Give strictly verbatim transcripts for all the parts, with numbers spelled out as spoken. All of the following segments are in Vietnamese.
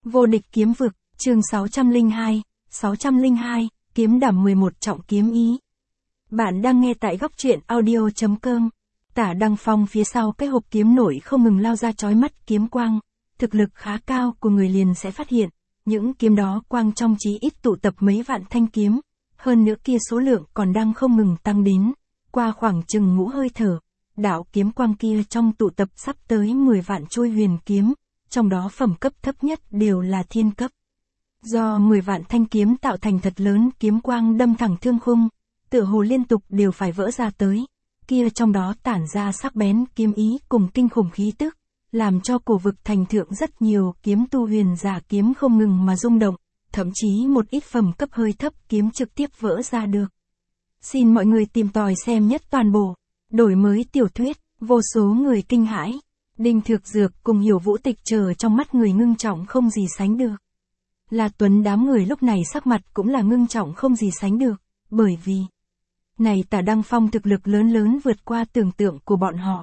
Vô địch kiếm vực, chương sáu trăm lẻ hai, sáu trăm lẻ hai, kiếm đảm mười một trọng kiếm ý. Bạn đang nghe tại góc truyện audio chấm com. Tả Đăng Phong phía sau cái hộp kiếm nổi không ngừng lao ra chói mắt kiếm quang. Thực lực khá cao của người liền sẽ phát hiện, những kiếm đó quang trong chí ít tụ tập mấy vạn thanh kiếm. Hơn nữa kia số lượng còn đang không ngừng tăng đến. Qua khoảng chừng ngũ hơi thở, đạo kiếm quang kia trong tụ tập sắp tới mười vạn trôi huyền kiếm. Trong đó phẩm cấp thấp nhất đều là thiên cấp. Do mười vạn thanh kiếm tạo thành thật lớn kiếm quang đâm thẳng thương khung, tựa hồ liên tục đều phải vỡ ra tới. Kia trong đó tản ra sắc bén kiếm ý cùng kinh khủng khí tức, làm cho cổ vực thành thượng rất nhiều kiếm tu huyền giả kiếm không ngừng mà rung động, thậm chí một ít phẩm cấp hơi thấp kiếm trực tiếp vỡ ra được. Xin mọi người tìm tòi xem nhất toàn bộ, đổi mới tiểu thuyết, vô số người kinh hãi. Đinh Thược Dược cùng Hiểu Vũ Tịch chờ trong mắt người ngưng trọng không gì sánh được. La Tuấn đám người lúc này sắc mặt cũng là ngưng trọng không gì sánh được, bởi vì này Tả Đăng Phong thực lực lớn lớn vượt qua tưởng tượng của bọn họ.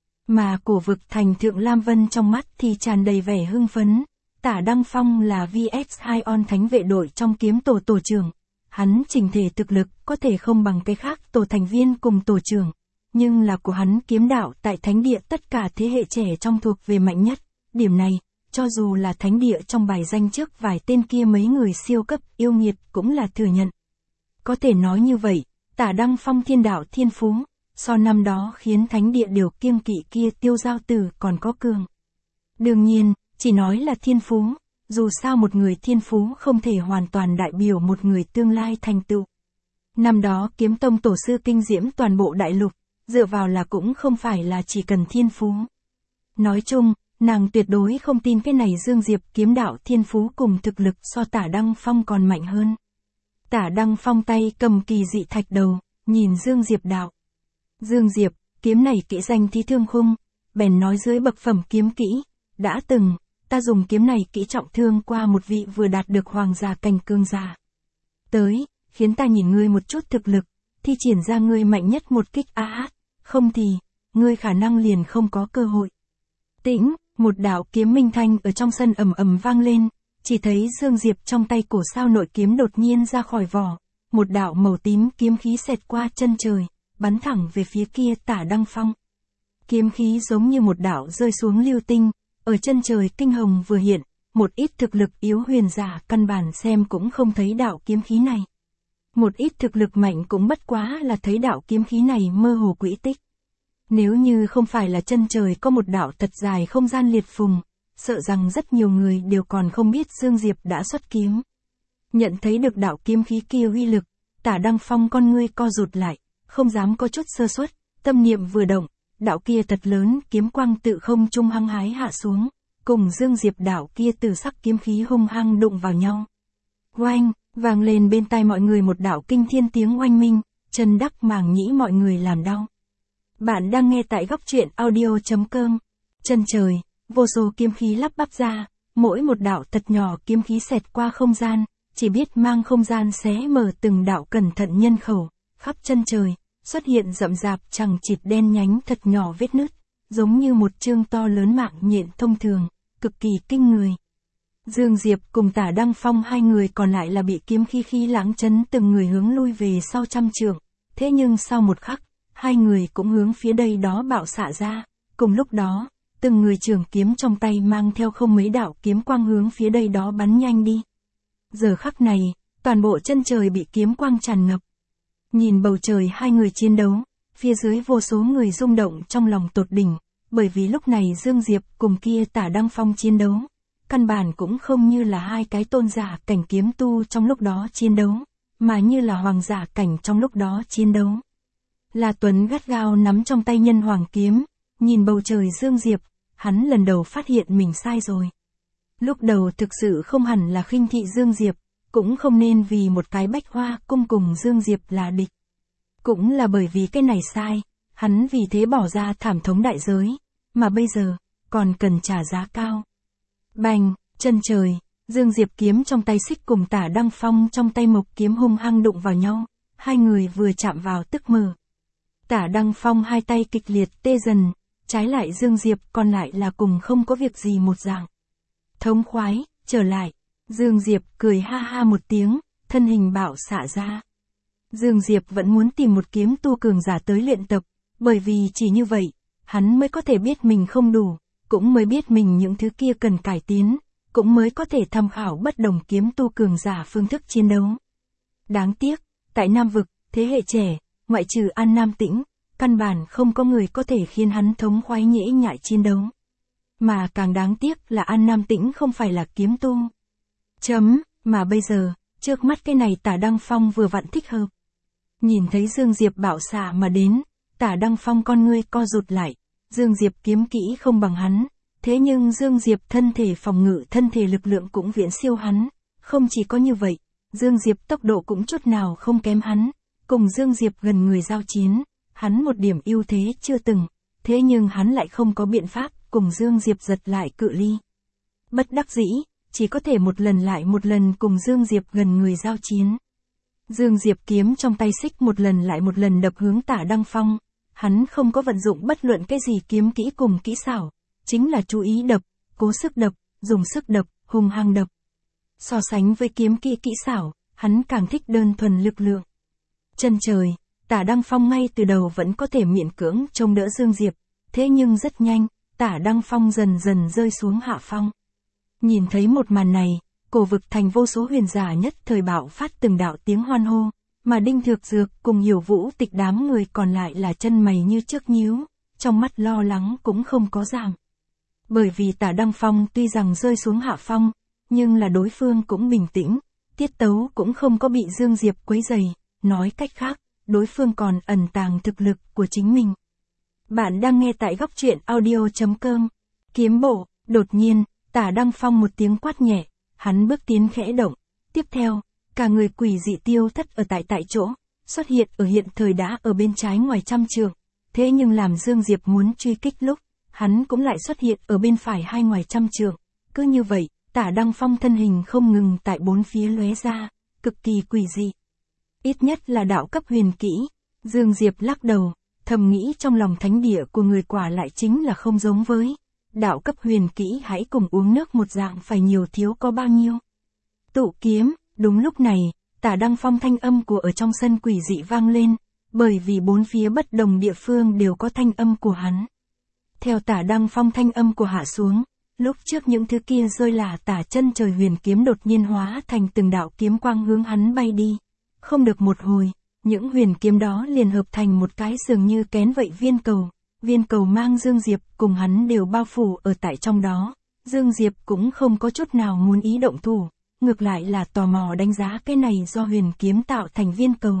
Mà cổ vực thành thượng Lam Vân trong mắt thì tràn đầy vẻ hưng phấn. Tả Đăng Phong là vê ét hai on thánh vệ đội trong kiếm tổ tổ trưởng. Hắn chỉnh thể thực lực có thể không bằng cái khác tổ thành viên cùng tổ trưởng. Nhưng là của hắn kiếm đạo tại thánh địa tất cả thế hệ trẻ trong thuộc về mạnh nhất. Điểm này, cho dù là thánh địa trong bài danh trước vài tên kia mấy người siêu cấp yêu nghiệt cũng là thừa nhận. Có thể nói như vậy, Tả Đăng Phong thiên đạo thiên phú, so năm đó khiến thánh địa đều kiêng kỵ kia Tiêu Giao Tử còn có cường. Đương nhiên, chỉ nói là thiên phú, dù sao một người thiên phú không thể hoàn toàn đại biểu một người tương lai thành tựu. Năm đó kiếm tông tổ sư kinh diễm toàn bộ đại lục, dựa vào là cũng không phải là chỉ cần thiên phú. Nói chung, nàng tuyệt đối không tin cái này Dương Diệp kiếm đạo thiên phú cùng thực lực so Tả Đăng Phong còn mạnh hơn. Tả Đăng Phong tay cầm kỳ dị thạch đầu, nhìn Dương Diệp đạo. Dương Diệp, kiếm này kỹ danh Thí Thương Khung, bèn nói dưới bậc phẩm kiếm kỹ, đã từng, ta dùng kiếm này kỹ trọng thương qua một vị vừa đạt được hoàng giả cảnh cương giả. Tới, khiến ta nhìn ngươi một chút thực lực, thi triển ra ngươi mạnh nhất một kích a hát, không thì, ngươi khả năng liền không có cơ hội. Tĩnh, một đạo kiếm minh thanh ở trong sân ầm ầm vang lên, chỉ thấy Dương Diệp trong tay cổ sao nội kiếm đột nhiên ra khỏi vỏ, một đạo màu tím kiếm khí xẹt qua chân trời, bắn thẳng về phía kia Tả Đăng Phong. Kiếm khí giống như một đạo rơi xuống lưu tinh, ở chân trời kinh hồng vừa hiện, một ít thực lực yếu huyền giả căn bản xem cũng không thấy đạo kiếm khí này. Một ít thực lực mạnh cũng bất quá là thấy đạo kiếm khí này mơ hồ quỹ tích. Nếu như không phải là chân trời có một đạo thật dài không gian liệt phùng, sợ rằng rất nhiều người đều còn không biết Dương Diệp đã xuất kiếm. Nhận thấy được đạo kiếm khí kia uy lực, Tả Đăng Phong con ngươi co rụt lại, không dám có chút sơ suất, tâm niệm vừa động, đạo kia thật lớn kiếm quang tự không trung hăng hái hạ xuống, cùng Dương Diệp đạo kia từ sắc kiếm khí hung hăng đụng vào nhau. Oanh, vang lên bên tai mọi người một đạo kinh thiên tiếng oanh minh, chân đắc màng nhĩ mọi người làm đau. Bạn đang nghe tại góc truyện audio chấm com. Chân trời, vô số kiếm khí lắp bắp ra, mỗi một đạo thật nhỏ kiếm khí xẹt qua không gian, chỉ biết mang không gian xé mở từng đạo cẩn thận nhân khẩu, khắp chân trời, xuất hiện rậm rạp chằng chịt đen nhánh thật nhỏ vết nứt, giống như một chương to lớn mạng nhện thông thường, cực kỳ kinh người. Dương Diệp cùng Tả Đăng Phong hai người còn lại là bị kiếm khí khí lãng chấn từng người hướng lui về sau trăm trượng, thế nhưng sau một khắc, hai người cũng hướng phía đây đó bạo xạ ra, cùng lúc đó, từng người trường kiếm trong tay mang theo không mấy đạo kiếm quang hướng phía đây đó bắn nhanh đi. Giờ khắc này, toàn bộ chân trời bị kiếm quang tràn ngập. Nhìn bầu trời hai người chiến đấu, phía dưới vô số người rung động trong lòng tột đỉnh, bởi vì lúc này Dương Diệp cùng kia Tả Đăng Phong chiến đấu, căn bản cũng không như là hai cái tôn giả cảnh kiếm tu trong lúc đó chiến đấu, mà như là hoàng giả cảnh trong lúc đó chiến đấu. La Tuấn gắt gao nắm trong tay nhân hoàng kiếm, nhìn bầu trời Dương Diệp, hắn lần đầu phát hiện mình sai rồi. Lúc đầu thực sự không hẳn là khinh thị Dương Diệp, cũng không nên vì một cái bách hoa cung cùng Dương Diệp là địch. Cũng là bởi vì cái này sai, hắn vì thế bỏ ra thảm thống đại giới, mà bây giờ, còn cần trả giá cao. Bành, chân trời, Dương Diệp kiếm trong tay xích cùng Tả Đăng Phong trong tay mộc kiếm hung hăng đụng vào nhau, hai người vừa chạm vào tức mở. Tả Đăng Phong hai tay kịch liệt tê dần, trái lại Dương Diệp còn lại là cùng không có việc gì một dạng. Thống khoái, trở lại. Dương Diệp cười ha ha một tiếng, thân hình bạo xạ ra. Dương Diệp vẫn muốn tìm một kiếm tu cường giả tới luyện tập, bởi vì chỉ như vậy, hắn mới có thể biết mình không đủ, cũng mới biết mình những thứ kia cần cải tiến, cũng mới có thể tham khảo bất đồng kiếm tu cường giả phương thức chiến đấu. Đáng tiếc, tại Nam Vực, thế hệ trẻ, ngoại trừ An Nam Tĩnh, căn bản không có người có thể khiến hắn thống khoái nhễ nhại chiến đấu. Mà càng đáng tiếc là An Nam Tĩnh không phải là kiếm tu. Chấm, mà bây giờ, trước mắt cái này Tả Đăng Phong vừa vặn thích hợp. Nhìn thấy Dương Diệp bạo xạ mà đến, Tả Đăng Phong con ngươi co rụt lại, Dương Diệp kiếm kỹ không bằng hắn, thế nhưng Dương Diệp thân thể phòng ngự thân thể lực lượng cũng viễn siêu hắn, không chỉ có như vậy, Dương Diệp tốc độ cũng chút nào không kém hắn, cùng Dương Diệp gần người giao chiến, hắn một điểm ưu thế chưa từng, thế nhưng hắn lại không có biện pháp cùng Dương Diệp giật lại cự ly. Bất đắc dĩ, chỉ có thể một lần lại một lần cùng Dương Diệp gần người giao chiến. Dương Diệp kiếm trong tay xích một lần lại một lần đập hướng Tả Đăng Phong, hắn không có vận dụng bất luận cái gì kiếm kỹ cùng kỹ xảo, chính là chú ý đập, cố sức đập, dùng sức đập, hung hăng đập. So sánh với kiếm kỹ kỹ xảo, hắn càng thích đơn thuần lực lượng. Chân trời, Tả Đăng Phong ngay từ đầu vẫn có thể miễn cưỡng trông đỡ Dương Diệp, thế nhưng rất nhanh, Tả Đăng Phong dần dần rơi xuống hạ phong. Nhìn thấy một màn này, cổ vực thành vô số huyền giả nhất thời bạo phát từng đạo tiếng hoan hô, mà Đinh Thược Dược cùng Hiểu Vũ Tịch đám người còn lại là chân mày như trước nhíu, trong mắt lo lắng cũng không có giảm. Bởi vì Tả Đăng Phong tuy rằng rơi xuống hạ phong, nhưng là đối phương cũng bình tĩnh, tiết tấu cũng không có bị Dương Diệp quấy rầy, nói cách khác, đối phương còn ẩn tàng thực lực của chính mình. Bạn đang nghe tại góc truyện audio chấm com. Kiếm bộ, đột nhiên, Tả Đăng Phong một tiếng quát nhẹ, hắn bước tiến khẽ động, tiếp theo, cả người quỷ dị tiêu thất ở tại tại chỗ, xuất hiện ở hiện thời đã ở bên trái ngoài trăm trượng, thế nhưng làm Dương Diệp muốn truy kích lúc, hắn cũng lại xuất hiện ở bên phải hai ngoài trăm trượng, cứ như vậy, Tả Đăng Phong thân hình không ngừng tại bốn phía lóe ra, cực kỳ quỷ dị. Ít nhất là đạo cấp huyền kỹ, Dương Diệp lắc đầu, thầm nghĩ trong lòng thánh địa của người quả lại chính là không giống với. Đạo cấp huyền kỹ hãy cùng uống nước một dạng phải nhiều thiếu có bao nhiêu. Tụ kiếm, đúng lúc này, Tả Đăng Phong thanh âm của ở trong sân quỷ dị vang lên, bởi vì bốn phía bất đồng địa phương đều có thanh âm của hắn. Theo Tả Đăng Phong thanh âm của hạ xuống, lúc trước những thứ kia rơi là tả chân trời huyền kiếm đột nhiên hóa thành từng đạo kiếm quang hướng hắn bay đi. Không được một hồi, những huyền kiếm đó liền hợp thành một cái dường như kén vậy viên cầu. Viên cầu mang Dương Diệp cùng hắn đều bao phủ ở tại trong đó, Dương Diệp cũng không có chút nào muốn ý động thủ, ngược lại là tò mò đánh giá cái này do huyền kiếm tạo thành viên cầu.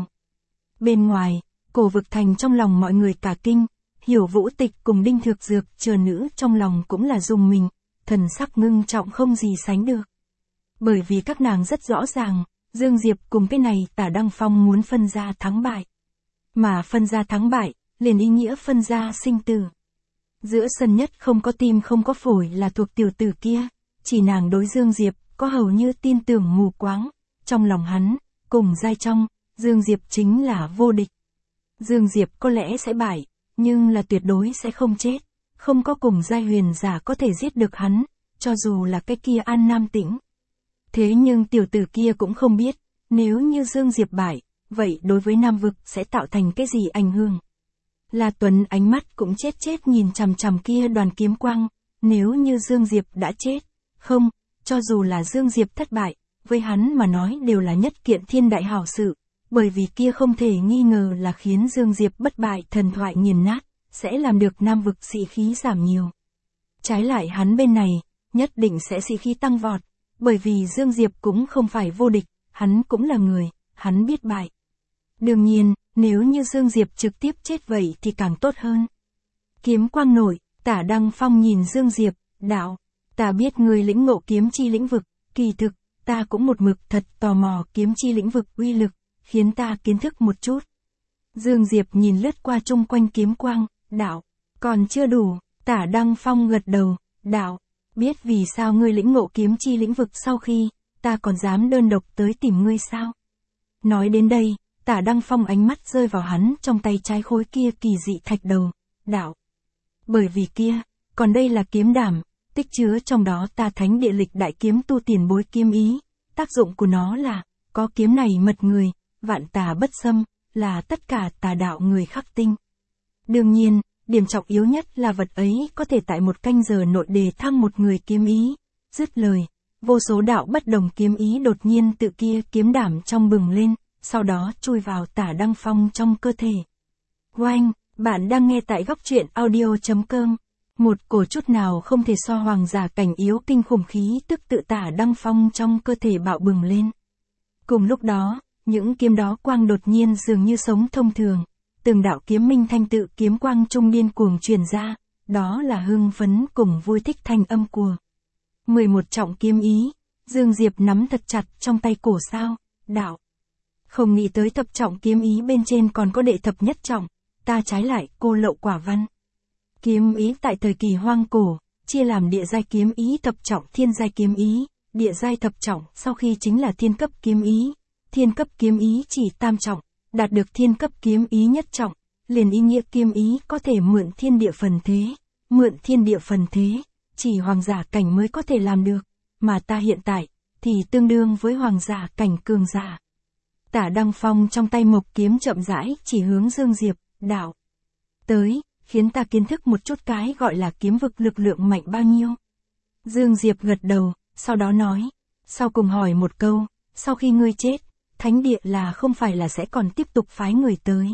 Bên ngoài, cổ vực thành trong lòng mọi người cả kinh, Hiểu Vũ Tịch cùng Đinh Thược Dược chờ nữ trong lòng cũng là rùng mình, thần sắc ngưng trọng không gì sánh được. Bởi vì các nàng rất rõ ràng, Dương Diệp cùng cái này Tả Đăng Phong muốn phân ra thắng bại. Mà phân ra thắng bại, liền ý nghĩa phân ra sinh tử. Giữa sân nhất không có tim không có phổi là thuộc tiểu tử kia, chỉ nàng đối Dương Diệp, có hầu như tin tưởng mù quáng, trong lòng hắn, cùng giai trong, Dương Diệp chính là vô địch. Dương Diệp có lẽ sẽ bại, nhưng là tuyệt đối sẽ không chết, không có cùng giai huyền giả có thể giết được hắn, cho dù là cái kia An Nam Tĩnh. Thế nhưng tiểu tử kia cũng không biết, nếu như Dương Diệp bại, vậy đối với Nam Vực sẽ tạo thành cái gì ảnh hưởng. La Tuấn ánh mắt cũng chết chết nhìn chằm chằm kia đoàn kiếm quang, nếu như Dương Diệp đã chết, không, cho dù là Dương Diệp thất bại, với hắn mà nói đều là nhất kiện thiên đại hảo sự, bởi vì kia không thể nghi ngờ là khiến Dương Diệp bất bại thần thoại nghiền nát, sẽ làm được Nam Vực sĩ khí giảm nhiều. Trái lại hắn bên này, nhất định sẽ sĩ khí tăng vọt, bởi vì Dương Diệp cũng không phải vô địch, hắn cũng là người, hắn biết bại. Đương nhiên, nếu như Dương Diệp trực tiếp chết vậy thì càng tốt hơn. Kiếm quang nổi, Tả Đăng Phong nhìn Dương Diệp, đạo, ta biết người lĩnh ngộ kiếm chi lĩnh vực, kỳ thực, ta cũng một mực thật tò mò kiếm chi lĩnh vực uy lực, khiến ta kiến thức một chút. Dương Diệp nhìn lướt qua chung quanh kiếm quang, đạo, còn chưa đủ, Tả Đăng Phong gật đầu, đạo, biết vì sao ngươi lĩnh ngộ kiếm chi lĩnh vực sau khi, ta còn dám đơn độc tới tìm ngươi sao? Nói đến đây, Tả Đăng Phong ánh mắt rơi vào hắn trong tay trái khối kia kỳ dị thạch đầu, đạo. Bởi vì kia, còn đây là kiếm đảm, tích chứa trong đó ta thánh địa lịch đại kiếm tu tiền bối kiếm ý, tác dụng của nó là, có kiếm này mật người, vạn tà bất xâm, là tất cả tà đạo người khắc tinh. Đương nhiên, điểm trọng yếu nhất là vật ấy có thể tại một canh giờ nội đề thăng một người kiếm ý. Dứt lời, vô số đạo bất đồng kiếm ý đột nhiên tự kia kiếm đảm trong bừng lên, sau đó chui vào Tả Đăng Phong trong cơ thể. Oanh, bạn đang nghe tại góc truyện audio.com. Một cổ chút nào không thể so hoàng giả cảnh yếu kinh khủng khí tức tự Tả Đăng Phong trong cơ thể bạo bừng lên. Cùng lúc đó, những kiếm đó quang đột nhiên dường như sống thông thường, từng đạo kiếm minh thanh tự kiếm quang trung điên cuồng truyền ra, đó là hưng phấn cùng vui thích thanh âm của mười một trọng kiếm ý. Dương Diệp nắm thật chặt trong tay cổ sao, đạo. Không nghĩ tới thập trọng kiếm ý bên trên còn có đệ thập nhất trọng, ta trái lại cô lậu quả văn. Kiếm ý tại thời kỳ hoang cổ, chia làm địa giai kiếm ý thập trọng thiên giai kiếm ý, địa giai thập trọng sau khi chính là thiên cấp kiếm ý, thiên cấp kiếm ý chỉ tam trọng, đạt được thiên cấp kiếm ý nhất trọng, liền ý nghĩa kiếm ý có thể mượn thiên địa phần thế, mượn thiên địa phần thế, chỉ hoàng giả cảnh mới có thể làm được, mà ta hiện tại, thì tương đương với hoàng giả cảnh cường giả. Tả Đăng Phong trong tay mộc kiếm chậm rãi chỉ hướng Dương Diệp, đạo. Tới, khiến ta kiến thức một chút cái gọi là kiếm vực lực lượng mạnh bao nhiêu. Dương Diệp gật đầu, sau đó nói, sau cùng hỏi một câu, sau khi ngươi chết, thánh địa là không phải là sẽ còn tiếp tục phái người tới.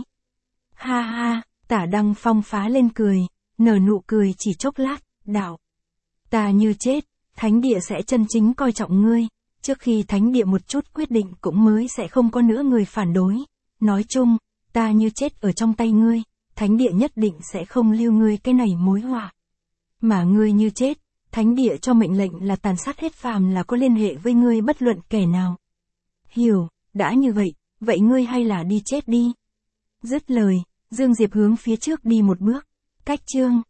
Ha ha, Tả Đăng Phong phá lên cười, nở nụ cười chỉ chốc lát, đạo. Ta như chết, thánh địa sẽ chân chính coi trọng ngươi, trước khi thánh địa một chút quyết định cũng mới sẽ không có nữa người phản đối. Nói chung, ta như chết ở trong tay ngươi, thánh địa nhất định sẽ không lưu ngươi cái này mối họa. Mà ngươi như chết, thánh địa cho mệnh lệnh là tàn sát hết phàm là có liên hệ với ngươi bất luận kẻ nào. Hiểu, đã như vậy, vậy ngươi hay là đi chết đi. Dứt lời, Dương Diệp hướng phía trước đi một bước, cách chương.